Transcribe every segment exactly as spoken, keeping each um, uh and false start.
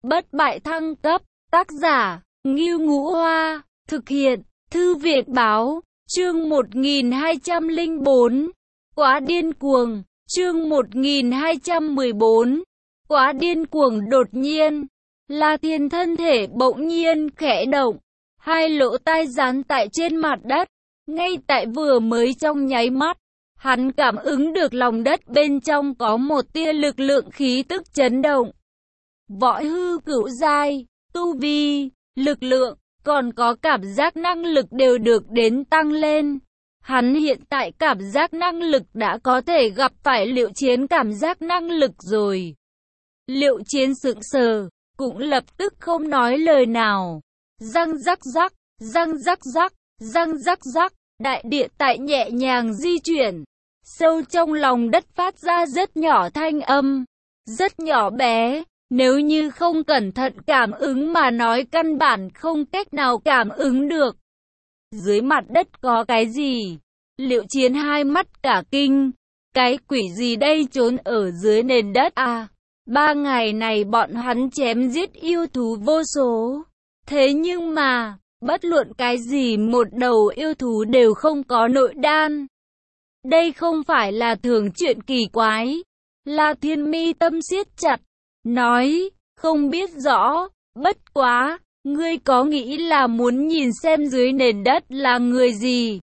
Bất bại thăng cấp, tác giả, Ngưu Ngũ Hoa, thực hiện, Thư viện báo, chương một nghìn hai trăm lẻ bốn, quá điên cuồng, chương một nghìn hai trăm mười bốn, quá điên cuồng. Đột nhiên, La Thiên thân thể bỗng nhiên khẽ động, hai lỗ tai dán tại trên mặt đất, ngay tại vừa mới trong nháy mắt. Hắn cảm ứng được lòng đất bên trong có một tia lực lượng khí tức chấn động. Võ hư cửu giai, tu vi, lực lượng, còn có cảm giác năng lực đều được đến tăng lên. Hắn hiện tại cảm giác năng lực đã có thể gặp phải Liệu Chiến cảm giác năng lực rồi. Liệu Chiến sững sờ, cũng lập tức không nói lời nào. Răng rắc rắc, răng rắc rắc, răng rắc rắc, đại địa tại nhẹ nhàng di chuyển. Sâu trong lòng đất phát ra rất nhỏ thanh âm, rất nhỏ bé, nếu như không cẩn thận cảm ứng mà nói căn bản không cách nào cảm ứng được. Dưới mặt đất có cái gì? Liệu Chiến hai mắt cả kinh, cái quỷ gì đây trốn ở dưới nền đất à? Ba ngày này bọn hắn chém giết yêu thú vô số, thế nhưng mà, bất luận cái gì một đầu yêu thú đều không có nội đan. Đây không phải là thường chuyện kỳ quái. La Thiên mi tâm siết chặt, nói, không biết rõ, bất quá, ngươi có nghĩ là muốn nhìn xem dưới nền đất là người gì?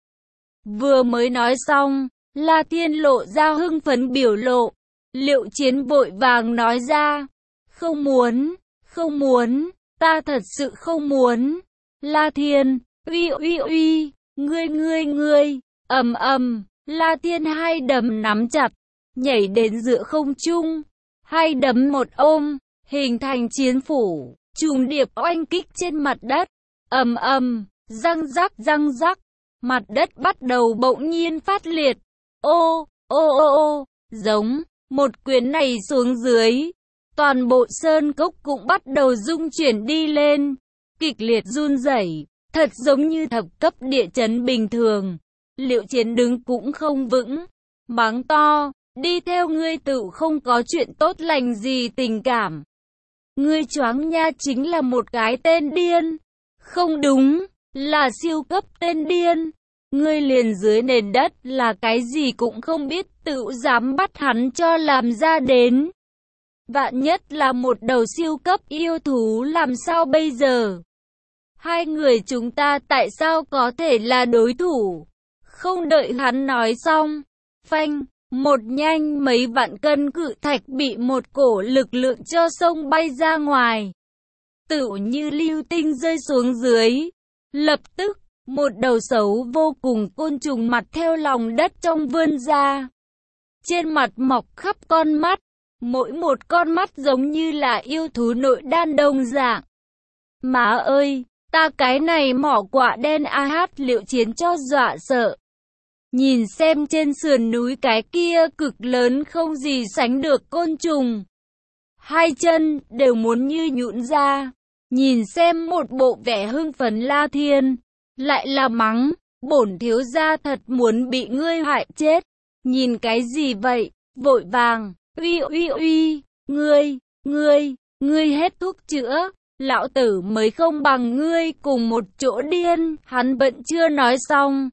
Vừa mới nói xong, La Thiên lộ ra hưng phấn biểu lộ. Liệu Chiến vội vàng nói ra, không muốn, không muốn, ta thật sự không muốn. La Thiên, uy uy uy, ngươi ngươi ngươi, ầm ầm. La Thiên hai đấm nắm chặt, nhảy đến giữa không trung, hai đấm một ôm, hình thành chiến phủ, trùng điệp oanh kích trên mặt đất. Ầm ầm, răng rắc răng rắc, mặt đất bắt đầu bỗng nhiên phát liệt. Ô, ô ô ô, giống, một quyền này xuống dưới, toàn bộ sơn cốc cũng bắt đầu rung chuyển đi lên, kịch liệt run rẩy, thật giống như thập cấp địa chấn bình thường. Liệu Chiến đứng cũng không vững, mắng to, đi theo ngươi tự không có chuyện tốt lành gì tình cảm. Ngươi choáng nha, chính là một cái tên điên. Không đúng, là siêu cấp tên điên. Ngươi liền dưới nền đất là cái gì cũng không biết, tự dám bắt hắn cho làm ra đến. Vạn nhất là một đầu siêu cấp yêu thú làm sao bây giờ? Hai người chúng ta tại sao có thể là đối thủ? Không đợi hắn nói xong, phanh, một nhanh mấy vạn cân cự thạch bị một cổ lực lượng cho sông bay ra ngoài. Tựu như lưu tinh rơi xuống dưới. Lập tức, một đầu xấu vô cùng côn trùng mặt theo lòng đất trong vươn ra. Trên mặt mọc khắp con mắt, mỗi một con mắt giống như là yêu thú nội đan đồng dạng. Má ơi, ta cái này mỏ quạ đen a hát. Liệu Chiến cho dọa sợ. Nhìn xem trên sườn núi cái kia cực lớn không gì sánh được côn trùng, hai chân đều muốn như nhũn ra. Nhìn xem một bộ vẻ hưng phấn La Thiên, lại là mắng, bổn thiếu gia thật muốn bị ngươi hại chết. Nhìn cái gì vậy? Vội vàng, uy uy uy, ngươi, ngươi, ngươi hết thuốc chữa, lão tử mới không bằng ngươi cùng một chỗ điên. Hắn vẫn chưa nói xong,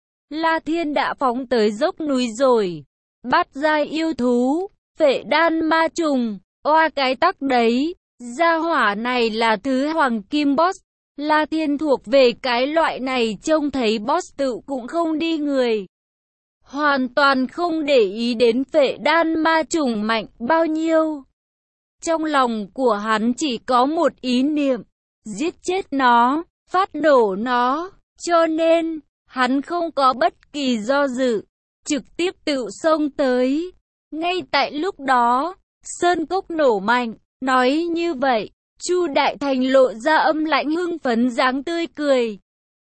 La Thiên đã phóng tới dốc núi rồi. Bát giai yêu thú, phệ đan ma trùng, oa cái tắc đấy. Gia hỏa này là thứ hoàng kim boss. La Thiên thuộc về cái loại này, trông thấy boss tự cũng không đi người. Hoàn toàn không để ý đến phệ đan ma trùng mạnh bao nhiêu. Trong lòng của hắn chỉ có một ý niệm, giết chết nó, phát nổ nó. Cho nên, hắn không có bất kỳ do dự, trực tiếp tự xông tới. Ngay tại lúc đó, sơn cốc nổ mạnh. Nói như vậy, Chu Đại Thành lộ ra âm lãnh hưng phấn dáng tươi cười.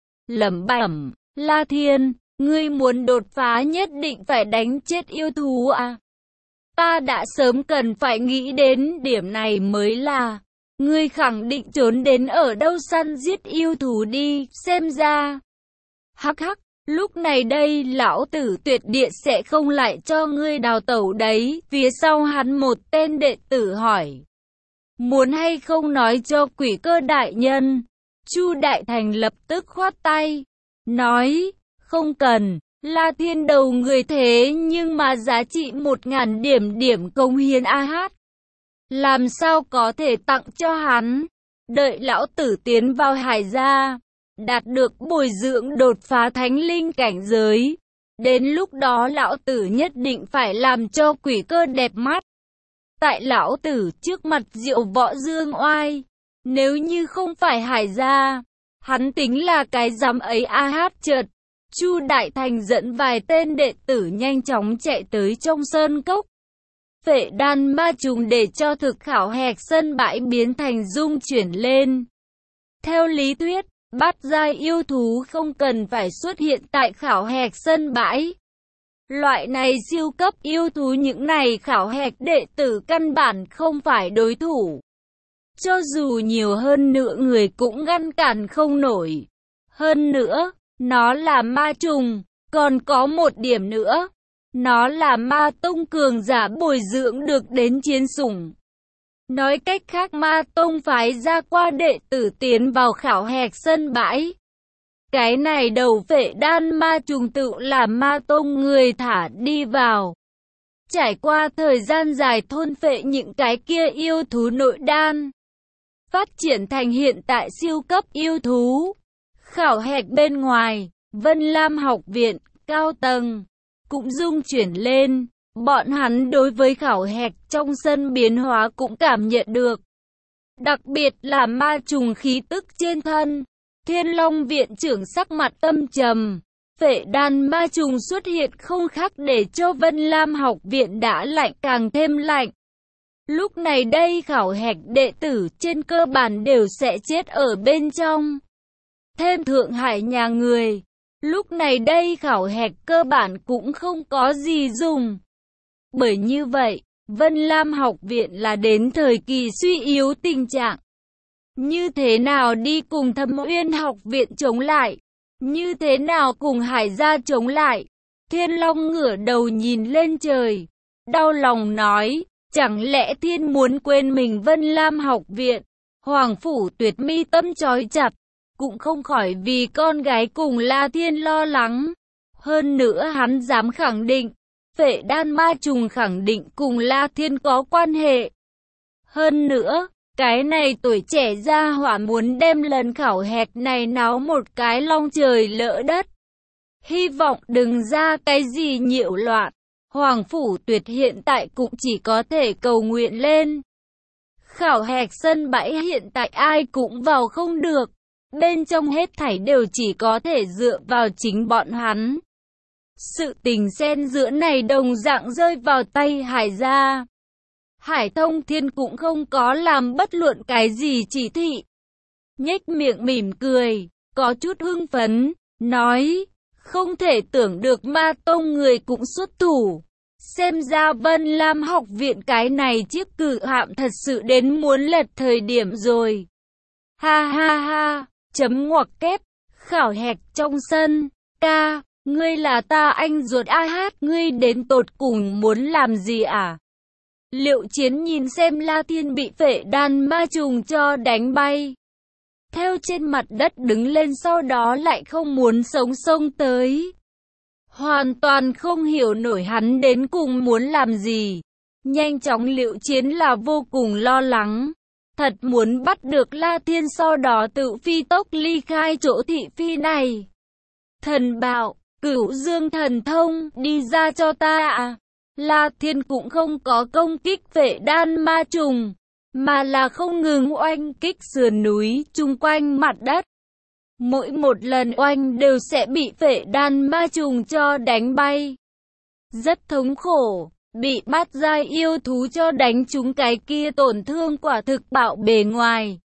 Lẩm bẩm, La Thiên, ngươi muốn đột phá nhất định phải đánh chết yêu thú à? Ta đã sớm cần phải nghĩ đến điểm này mới là. Ngươi khẳng định trốn đến ở đâu săn giết yêu thú đi, xem ra. Hắc hắc, lúc này đây lão tử tuyệt địa sẽ không lại cho ngươi đào tẩu đấy. Phía sau hắn một tên đệ tử hỏi. muốn hay không nói cho Quỷ Cơ đại nhân. Chu Đại Thành lập tức khoát tay, nói, không cần, La Thiên đầu người thế nhưng mà giá trị một ngàn điểm điểm công hiến a hát. Làm sao có thể tặng cho hắn, đợi lão tử tiến vào Hải gia, đạt được bồi dưỡng đột phá thánh linh cảnh giới. Đến lúc đó lão tử nhất định phải làm cho Quỷ Cơ đẹp mắt. Tại lão tử trước mặt Diệu Võ Dương Oai, nếu như không phải Hải gia, hắn tính là cái dám ấy a hát chợt. Chu Đại Thành dẫn vài tên đệ tử nhanh chóng chạy tới trong sơn cốc. Phệ đan ma trùng để cho thực khảo hạch sân bãi biến thành dung chuyển lên. Theo lý thuyết, bát giai yêu thú không cần phải xuất hiện tại khảo hạch sân bãi. Loại này siêu cấp yêu thú những này khảo hạch đệ tử căn bản không phải đối thủ. Cho dù nhiều hơn nữa người cũng ngăn cản không nổi. Hơn nữa, nó là ma trùng, còn có một điểm nữa. Nó là ma tông cường giả bồi dưỡng được đến chiến sủng. Nói cách khác ma tông phái ra qua đệ tử tiến vào khảo hạch sân bãi. Cái này đầu phệ đan ma trùng tự là ma tông người thả đi vào. Trải qua thời gian dài thôn phệ những cái kia yêu thú nội đan. Phát triển thành hiện tại siêu cấp yêu thú. Khảo hạch bên ngoài, Vân Lam học viện, cao tầng, cũng rung chuyển lên. Bọn hắn đối với khảo hạch trong sân biến hóa cũng cảm nhận được. Đặc biệt là ma trùng khí tức trên thân. Thiên Long viện trưởng sắc mặt âm trầm. Phệ đan ma trùng xuất hiện không khác để cho Vân Lam học viện đã lạnh càng thêm lạnh. Lúc này đây khảo hạch đệ tử trên cơ bản đều sẽ chết ở bên trong. Thêm Thượng Hải nhà người. Lúc này đây khảo hạch cơ bản cũng không có gì dùng. Bởi như vậy, Vân Lam học viện là đến thời kỳ suy yếu tình trạng. Như thế nào đi cùng Thâm Uyên học viện chống lại? Như thế nào cùng Hải gia chống lại? Thiên Long ngửa đầu nhìn lên trời. Đau lòng nói, chẳng lẽ thiên muốn quên mình Vân Lam học viện? Hoàng phủ Tuyệt mi tâm trói chặt. Cũng không khỏi vì con gái cùng La Thiên lo lắng. Hơn nữa hắn dám khẳng định, phệ đan ma trùng khẳng định cùng La Thiên có quan hệ. Hơn nữa, cái này tuổi trẻ gia hỏa muốn đem lần khảo hạch này náo một cái long trời lỡ đất. Hy vọng đừng ra cái gì nhiễu loạn. Hoàng phủ Tuyệt hiện tại cũng chỉ có thể cầu nguyện lên. Khảo hạch sân bãi hiện tại ai cũng vào không được. Bên trong hết thảy đều chỉ có thể dựa vào chính bọn hắn. Sự tình xen giữa này đồng dạng rơi vào tay Hải gia. Hải Thông Thiên cũng không có làm bất luận cái gì chỉ thị. Nhếch miệng mỉm cười, có chút hưng phấn, nói, không thể tưởng được ma tông người cũng xuất thủ. Xem ra Vân Lam học viện cái này chiếc cự hạm thật sự đến muốn lật thời điểm rồi. Ha ha ha, chấm ngoặc kép, khảo hạch trong sân, ca, ngươi là ta anh ruột a hát, ngươi đến tột cùng muốn làm gì à? Liệu Chiến nhìn xem La Thiên bị phệ đan ma trùng cho đánh bay. Theo trên mặt đất đứng lên sau đó lại không muốn sống xông tới. Hoàn toàn không hiểu nổi hắn đến cùng muốn làm gì. Nhanh chóng Liệu Chiến là vô cùng lo lắng. Thật muốn bắt được La Thiên sau đó tự phi tốc ly khai chỗ thị phi này. Thần bảo, Cửu Dương thần thông, đi ra cho ta à. La Thiên cũng không có công kích phệ đan ma trùng, mà là không ngừng oanh kích sườn núi chung quanh mặt đất. Mỗi một lần oanh đều sẽ bị phệ đan ma trùng cho đánh bay. Rất thống khổ, bị bát giai yêu thú cho đánh trúng cái kia tổn thương quả thực bạo bề ngoài.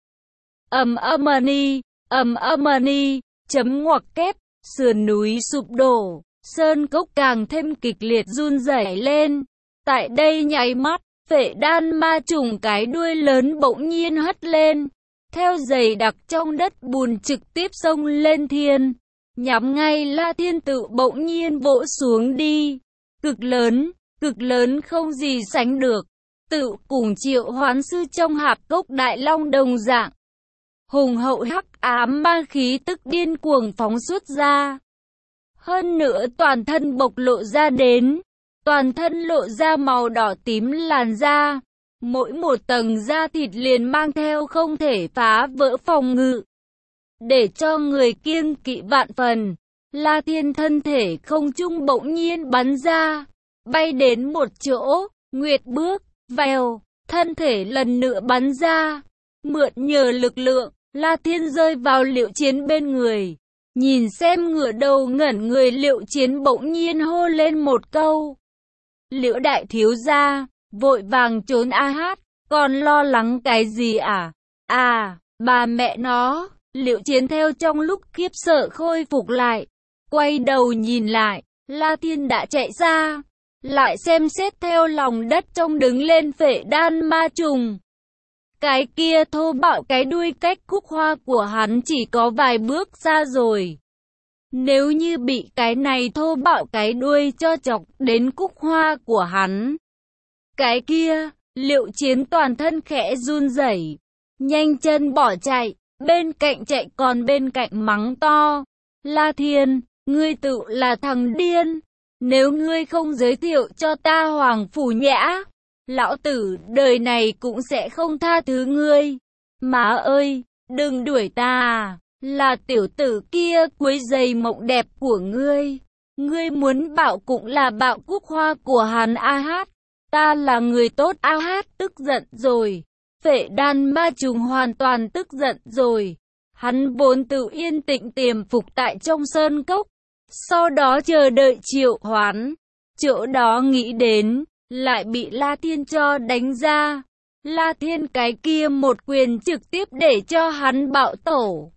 Ầm ầm ni, ầm ầm ni, chấm ngoặc kép, sườn núi sụp đổ. Sơn cốc càng thêm kịch liệt run rẩy lên. Tại đây nháy mắt, phệ đan ma trùng cái đuôi lớn bỗng nhiên hất lên. Theo dày đặc trong đất bùn trực tiếp xông lên thiên. Nhắm ngay La Thiên tự bỗng nhiên vỗ xuống đi. Cực lớn, cực lớn không gì sánh được. tự cùng Triệu Hoán Sư trong hạp cốc Đại Long đồng dạng. Hùng hậu hắc ám ma khí tức điên cuồng phóng xuất ra. Hơn nữa toàn thân bộc lộ ra đến, toàn thân lộ ra màu đỏ tím làn da, mỗi một tầng da thịt liền mang theo không thể phá vỡ phòng ngự. Để cho người kiêng kỵ vạn phần, La Thiên thân thể không trung bỗng nhiên bắn ra, bay đến một chỗ, nguyệt bước, vèo, thân thể lần nữa bắn ra, mượn nhờ lực lượng, La Thiên rơi vào Liệu Chiến bên người. Nhìn xem ngửa đầu ngẩn người, Liệu Chiến bỗng nhiên hô lên một câu. Liễu đại thiếu gia, vội vàng trốn a hát, còn lo lắng cái gì à? À, bà mẹ nó, Liệu Chiến theo trong lúc khiếp sợ khôi phục lại, quay đầu nhìn lại, La Thiên đã chạy ra, lại xem xét theo lòng đất trông đứng lên phệ đan ma trùng. Cái kia thô bạo cái đuôi cách khúc hoa của hắn chỉ có vài bước xa rồi. Nếu như bị cái này thô bạo cái đuôi cho chọc đến cúc hoa của hắn, cái kia, Liệu Chiến toàn thân khẽ run rẩy, nhanh chân bỏ chạy, bên cạnh chạy còn bên cạnh mắng to. La Thiên, ngươi tự là thằng điên, nếu ngươi không giới thiệu cho ta Hoàng Phủ Nhã, lão tử đời này cũng sẽ không tha thứ ngươi. Má ơi, đừng đuổi ta à, là tiểu tử kia quấy rầy mộng đẹp của ngươi. Ngươi muốn bạo cũng là bạo cúc hoa của hắn a hát. Ta là người tốt a hát tức giận rồi. Phệ đan ma trùng hoàn toàn tức giận rồi. Hắn vốn tự yên tĩnh tiềm phục tại trong sơn cốc, sau đó chờ đợi triệu hoán. Chỗ đó nghĩ đến, lại bị La Thiên cho đánh ra. La Thiên cái kia một quyền trực tiếp để cho hắn bạo tổ.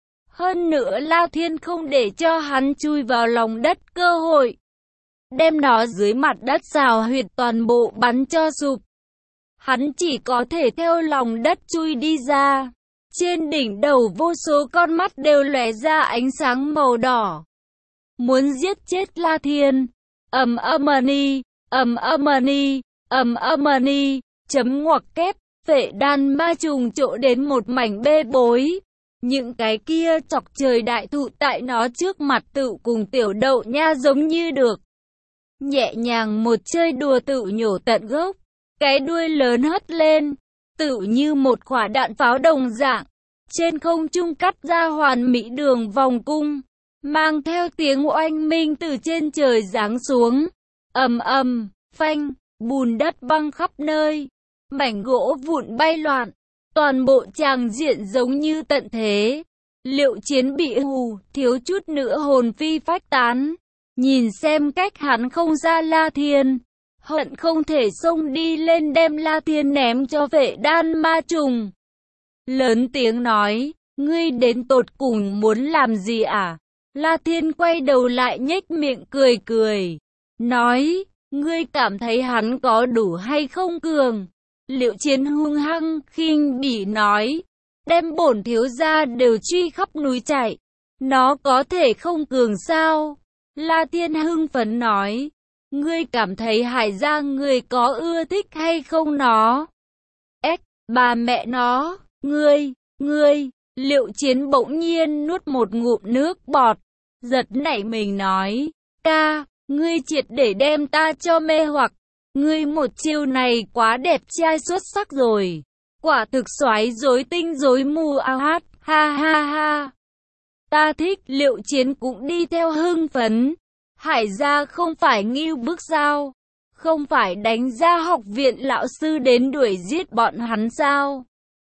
Hơn nữa La Thiên không để cho hắn chui vào lòng đất cơ hội, đem nó dưới mặt đất xào huyệt toàn bộ bắn cho sụp. Hắn chỉ có thể theo lòng đất chui đi ra. Trên đỉnh đầu vô số con mắt đều lóe ra ánh sáng màu đỏ, muốn giết chết La Thiên. Ầm ầm ni, ầm ầm ni, ầm ầm ni, chấm ngoặc kép, phệ đan ma trùng trộ đến một mảnh bê bối. Những cái kia chọc trời đại thụ tại nó trước mặt tự cùng tiểu đậu nha giống như được nhẹ nhàng một chơi đùa tự nhổ tận gốc. Cái đuôi lớn hất lên, tự như một quả đạn pháo đồng dạng, trên không trung cắt ra hoàn mỹ đường vòng cung, mang theo tiếng oanh minh từ trên trời giáng xuống. Ầm ầm, phanh, bùn đất văng khắp nơi, mảnh gỗ vụn bay loạn, toàn bộ tràng diện giống như tận thế. Liệu Chiến bị hù, thiếu chút nữa hồn phi phách tán, nhìn xem cách hắn không ra La Thiên, hận không thể xông đi lên đem La Thiên ném cho phệ đan ma trùng. Lớn tiếng nói, ngươi đến tột cùng muốn làm gì à? La Thiên quay đầu lại nhếch miệng cười cười, nói, ngươi cảm thấy hắn có đủ hay không cường? Liệu Chiến hung hăng khinh bỉ nói, đem bổn thiếu gia đều truy khắp núi chạy, nó có thể không cường sao? La Thiên hưng phấn nói, ngươi cảm thấy Hải gia ngươi có ưa thích hay không nó? Ếch, bà mẹ nó, ngươi, ngươi, Liệu Chiến bỗng nhiên nuốt một ngụm nước bọt, giật nảy mình nói, ca, ngươi triệt để đem ta cho mê hoặc, ngươi một chiêu này quá đẹp trai xuất sắc rồi, quả thực soái rối tinh rối mù a hát, ha ha ha. Ta thích. Liệu Chiến cũng đi theo hưng phấn. Hải gia không phải ngưu bức sao? Không phải đánh ra học viện lão sư đến đuổi giết bọn hắn sao?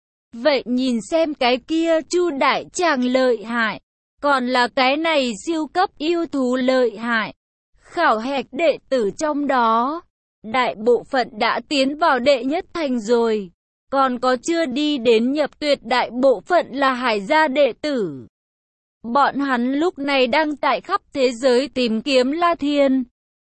Vậy nhìn xem cái kia Chu đại tràng lợi hại, còn là cái này siêu cấp yêu thú lợi hại. Khảo hạch đệ tử trong đó, đại bộ phận đã tiến vào đệ nhất thành rồi, còn có chưa đi đến nhập tuyệt đại bộ phận là Hải gia đệ tử. Bọn hắn lúc này đang tại khắp thế giới tìm kiếm La Thiên.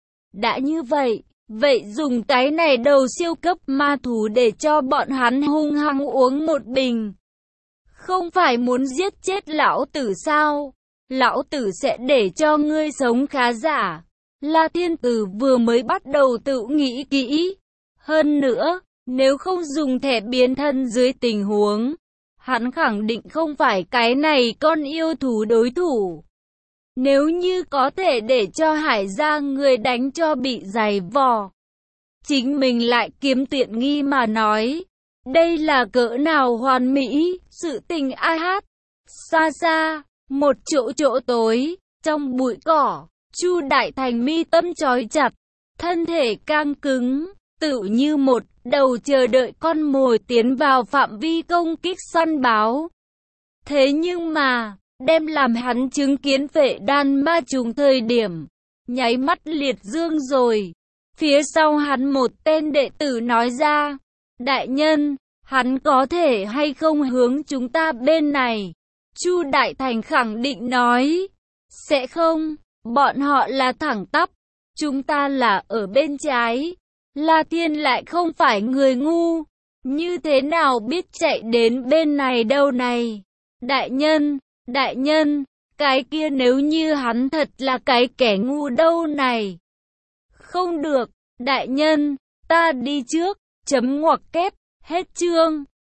Đã như vậy, vậy dùng cái này đầu siêu cấp ma thú để cho bọn hắn hung hăng uống một bình. Không phải muốn giết chết lão tử sao? Lão tử sẽ để cho ngươi sống khá giả. La Thiên từ vừa mới bắt đầu tự nghĩ kỹ. Hơn nữa, Nếu không dùng thẻ biến thân dưới tình huống, hắn khẳng định không phải cái này con yêu thú đối thủ. Nếu như có thể để cho Hải gia người đánh cho bị giày vò, chính mình lại kiếm tiện nghi mà nói, đây là cỡ nào hoàn mỹ, sự tình ai hát. Xa xa, một chỗ chỗ tối, trong bụi cỏ, Chu Đại Thành mi tâm trói chặt, thân thể căng cứng, tựu như một đầu chờ đợi con mồi tiến vào phạm vi công kích săn báo. Thế nhưng mà, đem làm hắn chứng kiến Vệ Đan ma trùng thời điểm, nháy mắt liệt dương rồi. Phía sau hắn một tên đệ tử nói ra, đại nhân, hắn có thể hay không hướng chúng ta bên này? Chu Đại Thành khẳng định nói, sẽ không, bọn họ là thẳng tắp, chúng ta là ở bên trái. La Thiên lại không phải người ngu, như thế nào biết chạy đến bên này đâu này? Đại nhân, đại nhân, cái kia nếu như hắn thật là cái kẻ ngu đâu này? Không được, đại nhân, ta đi trước, chấm ngoặc kép, hết chương.